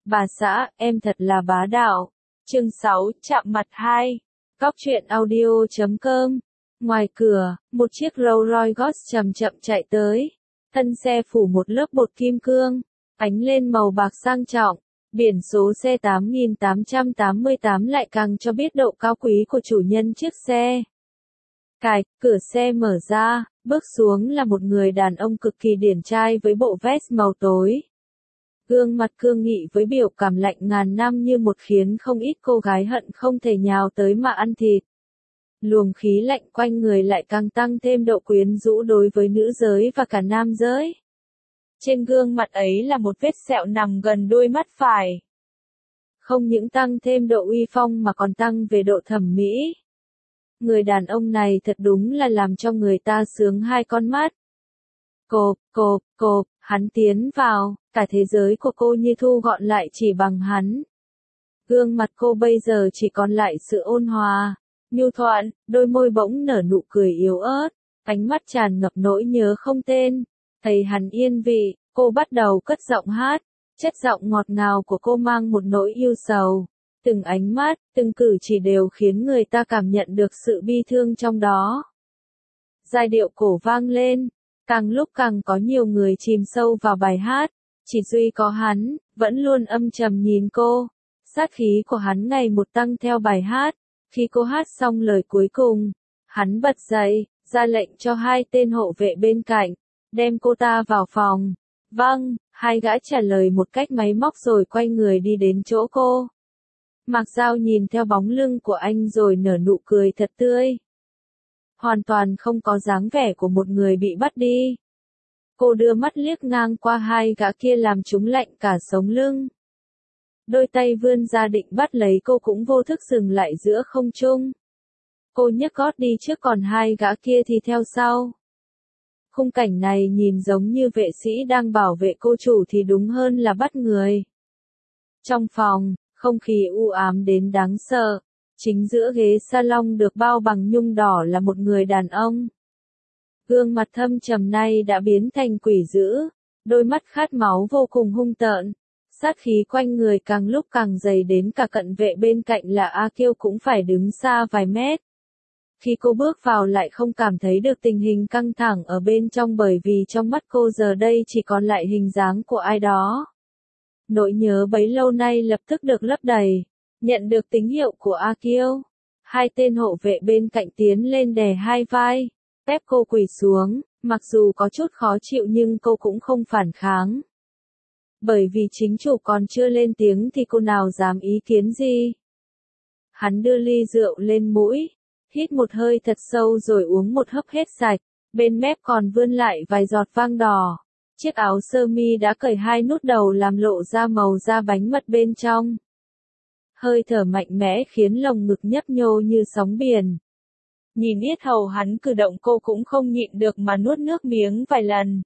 Bà xã, em thật là bá đạo. Chương 6, chạm mặt 2. Góc truyện audio.com. Ngoài cửa, một chiếc Rolls Royce chậm chậm chạy tới. Thân xe phủ một lớp bột kim cương, ánh lên màu bạc sang trọng. Biển số xe 8888 lại càng cho biết độ cao quý của chủ nhân chiếc xe. Cửa xe mở ra, bước xuống là một người đàn ông cực kỳ điển trai với bộ vest màu tối. Gương mặt cương nghị với biểu cảm lạnh ngàn năm như một khiến không ít cô gái hận không thể nhào tới mà ăn thịt. Luồng khí lạnh quanh người lại càng tăng thêm độ quyến rũ đối với nữ giới và cả nam giới. Trên gương mặt ấy là một vết sẹo nằm gần đôi mắt phải. Không những tăng thêm độ uy phong mà còn tăng về độ thẩm mỹ. Người đàn ông này thật đúng là làm cho người ta sướng hai con mắt. Cộp, hắn tiến vào, cả thế giới của cô như thu gọn lại chỉ bằng hắn. Gương mặt cô bây giờ chỉ còn lại sự ôn hòa, nhu thuận, đôi môi bỗng nở nụ cười yếu ớt, ánh mắt tràn ngập nỗi nhớ không tên. Thấy hắn yên vị, cô bắt đầu cất giọng hát, chất giọng ngọt ngào của cô mang một nỗi yêu sầu. Từng ánh mắt, từng cử chỉ đều khiến người ta cảm nhận được sự bi thương trong đó. Giai điệu cổ vang lên, càng lúc càng có nhiều người chìm sâu vào bài hát, chỉ duy có hắn, vẫn luôn âm trầm nhìn cô. Sát khí của hắn ngày một tăng theo bài hát, khi cô hát xong lời cuối cùng, hắn bật dậy, ra lệnh cho hai tên hộ vệ bên cạnh, đem cô ta vào phòng. Vâng, hai gã trả lời một cách máy móc rồi quay người đi đến chỗ cô. Mạc Giao nhìn theo bóng lưng của anh rồi nở nụ cười thật tươi. Hoàn toàn không có dáng vẻ của một người bị bắt đi. Cô đưa mắt liếc ngang qua hai gã kia làm chúng lạnh cả sống lưng. Đôi tay vươn ra định bắt lấy cô cũng vô thức dừng lại giữa không trung. Cô nhấc gót đi trước còn hai gã kia thì theo sau. Khung cảnh này nhìn giống như vệ sĩ đang bảo vệ cô chủ thì đúng hơn là bắt người. Trong phòng, không khí u ám đến đáng sợ. Chính giữa ghế salon được bao bằng nhung đỏ là một người đàn ông. Gương mặt thâm trầm nay đã biến thành quỷ dữ, đôi mắt khát máu vô cùng hung tợn. Sát khí quanh người càng lúc càng dày đến cả cận vệ bên cạnh là A Kiêu cũng phải đứng xa vài mét. Khi cô bước vào lại không cảm thấy được tình hình căng thẳng ở bên trong bởi vì trong mắt cô giờ đây chỉ còn lại hình dáng của ai đó. Nỗi nhớ bấy lâu nay lập tức được lấp đầy. Nhận được tín hiệu của A Kiêu, hai tên hộ vệ bên cạnh tiến lên đè hai vai, ép cô quỳ xuống, mặc dù có chút khó chịu nhưng cô cũng không phản kháng. Bởi vì chính chủ còn chưa lên tiếng thì cô nào dám ý kiến gì. Hắn đưa ly rượu lên mũi, hít một hơi thật sâu rồi uống một hớp hết sạch, bên mép còn vươn lại vài giọt vang đỏ. Chiếc áo sơ mi đã cởi hai nút đầu làm lộ ra màu da bánh mật bên trong. Hơi thở mạnh mẽ khiến lồng ngực nhấp nhô như sóng biển. Nhìn yết hầu hắn cử động cô cũng không nhịn được mà nuốt nước miếng vài lần.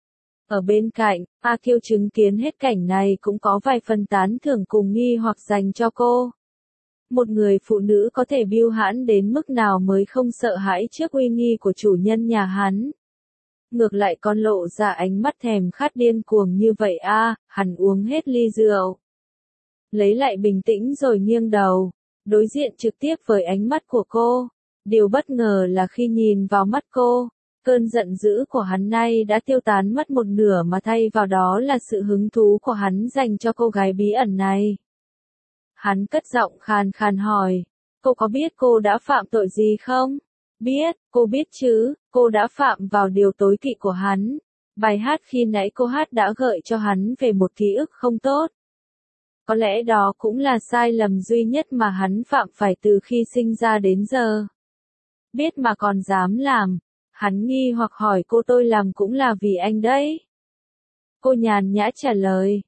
Ở bên cạnh, A Kiêu chứng kiến hết cảnh này cũng có vài phần tán thưởng cùng nghi hoặc dành cho cô. Một người phụ nữ có thể biêu hãn đến mức nào mới không sợ hãi trước uy nghi của chủ nhân nhà hắn. Ngược lại còn lộ ra ánh mắt thèm khát điên cuồng như vậy hắn uống hết ly rượu. Lấy lại bình tĩnh rồi nghiêng đầu, đối diện trực tiếp với ánh mắt của cô. Điều bất ngờ là khi nhìn vào mắt cô, cơn giận dữ của hắn nay đã tiêu tán mất một nửa mà thay vào đó là sự hứng thú của hắn dành cho cô gái bí ẩn này. Hắn cất giọng khàn khàn hỏi, cô có biết cô đã phạm tội gì không? Biết, cô biết chứ, cô đã phạm vào điều tối kỵ của hắn. Bài hát khi nãy cô hát đã gợi cho hắn về một ký ức không tốt. Có lẽ đó cũng là sai lầm duy nhất mà hắn phạm phải từ khi sinh ra đến giờ. Biết mà còn dám làm. Hắn nghi hoặc hỏi cô tôi làm cũng là vì anh đấy. Cô nhàn nhã trả lời.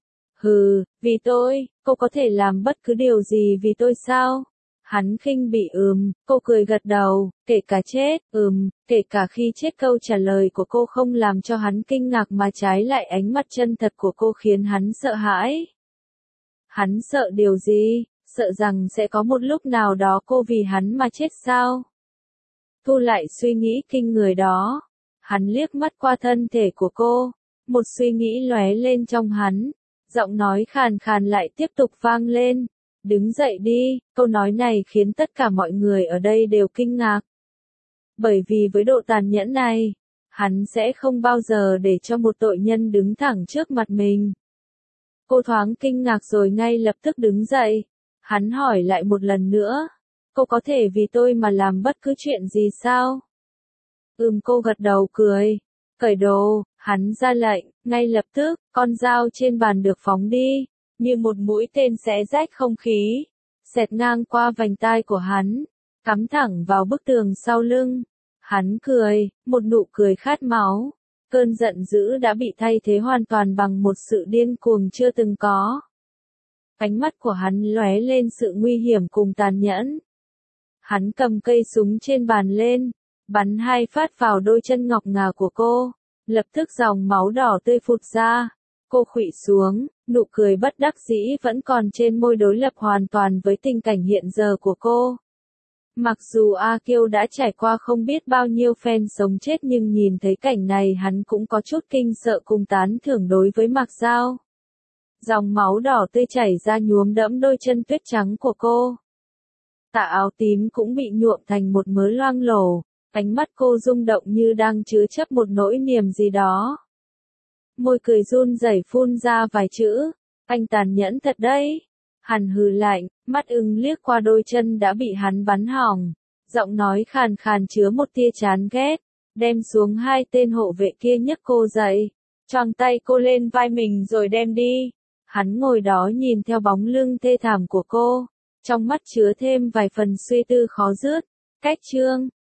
Vì tôi, cô có thể làm bất cứ điều gì vì tôi sao? Hắn khinh bỉ cô cười gật đầu, kể cả chết, kể cả khi chết. Câu trả lời của cô không làm cho hắn kinh ngạc mà trái lại ánh mắt chân thật của cô khiến hắn sợ hãi. Hắn sợ điều gì? Sợ rằng sẽ có một lúc nào đó cô vì hắn mà chết sao? Thu lại suy nghĩ kinh người đó. Hắn liếc mắt qua thân thể của cô. Một suy nghĩ lóe lên trong hắn. Giọng nói khàn khàn lại tiếp tục vang lên. Đứng dậy đi, câu nói này khiến tất cả mọi người ở đây đều kinh ngạc. Bởi vì với độ tàn nhẫn này, hắn sẽ không bao giờ để cho một tội nhân đứng thẳng trước mặt mình. Cô thoáng kinh ngạc rồi ngay lập tức đứng dậy. Hắn hỏi lại một lần nữa. Cô có thể vì tôi mà làm bất cứ chuyện gì sao? Cô gật đầu cười. Cởi đồ, hắn ra lệnh, ngay lập tức, con dao trên bàn được phóng đi, như một mũi tên xé rách không khí, xẹt ngang qua vành tai của hắn, cắm thẳng vào bức tường sau lưng. Hắn cười, một nụ cười khát máu. Cơn giận dữ đã bị thay thế hoàn toàn bằng một sự điên cuồng chưa từng có. Ánh mắt của hắn lóe lên sự nguy hiểm cùng tàn nhẫn. Hắn cầm cây súng trên bàn lên, bắn 2 phát vào đôi chân ngọc ngà của cô. Lập tức dòng máu đỏ tươi phụt ra. Cô khuỵu xuống, nụ cười bất đắc dĩ vẫn còn trên môi đối lập hoàn toàn với tình cảnh hiện giờ của cô. Mặc dù A Kiêu đã trải qua không biết bao nhiêu phen sống chết nhưng nhìn thấy cảnh này hắn cũng có chút kinh sợ cùng tán thưởng đối với Mạc Giao. Dòng máu đỏ tươi chảy ra nhuốm đẫm đôi chân tuyết trắng của cô. Tà áo tím cũng bị nhuộm thành một mớ loang lổ, ánh mắt cô rung động như đang chứa chấp một nỗi niềm gì đó. Môi cười run rẩy phun ra vài chữ, anh tàn nhẫn thật đấy. Hắn hừ lạnh, mắt liếc qua đôi chân đã bị hắn bắn hỏng, giọng nói khàn khàn chứa một tia chán ghét, đem xuống 2 tên hộ vệ kia nhấc cô dậy, choàng tay cô lên vai mình rồi đem đi. Hắn ngồi đó nhìn theo bóng lưng thê thảm của cô, trong mắt chứa thêm vài phần suy tư khó dứt. Cách chương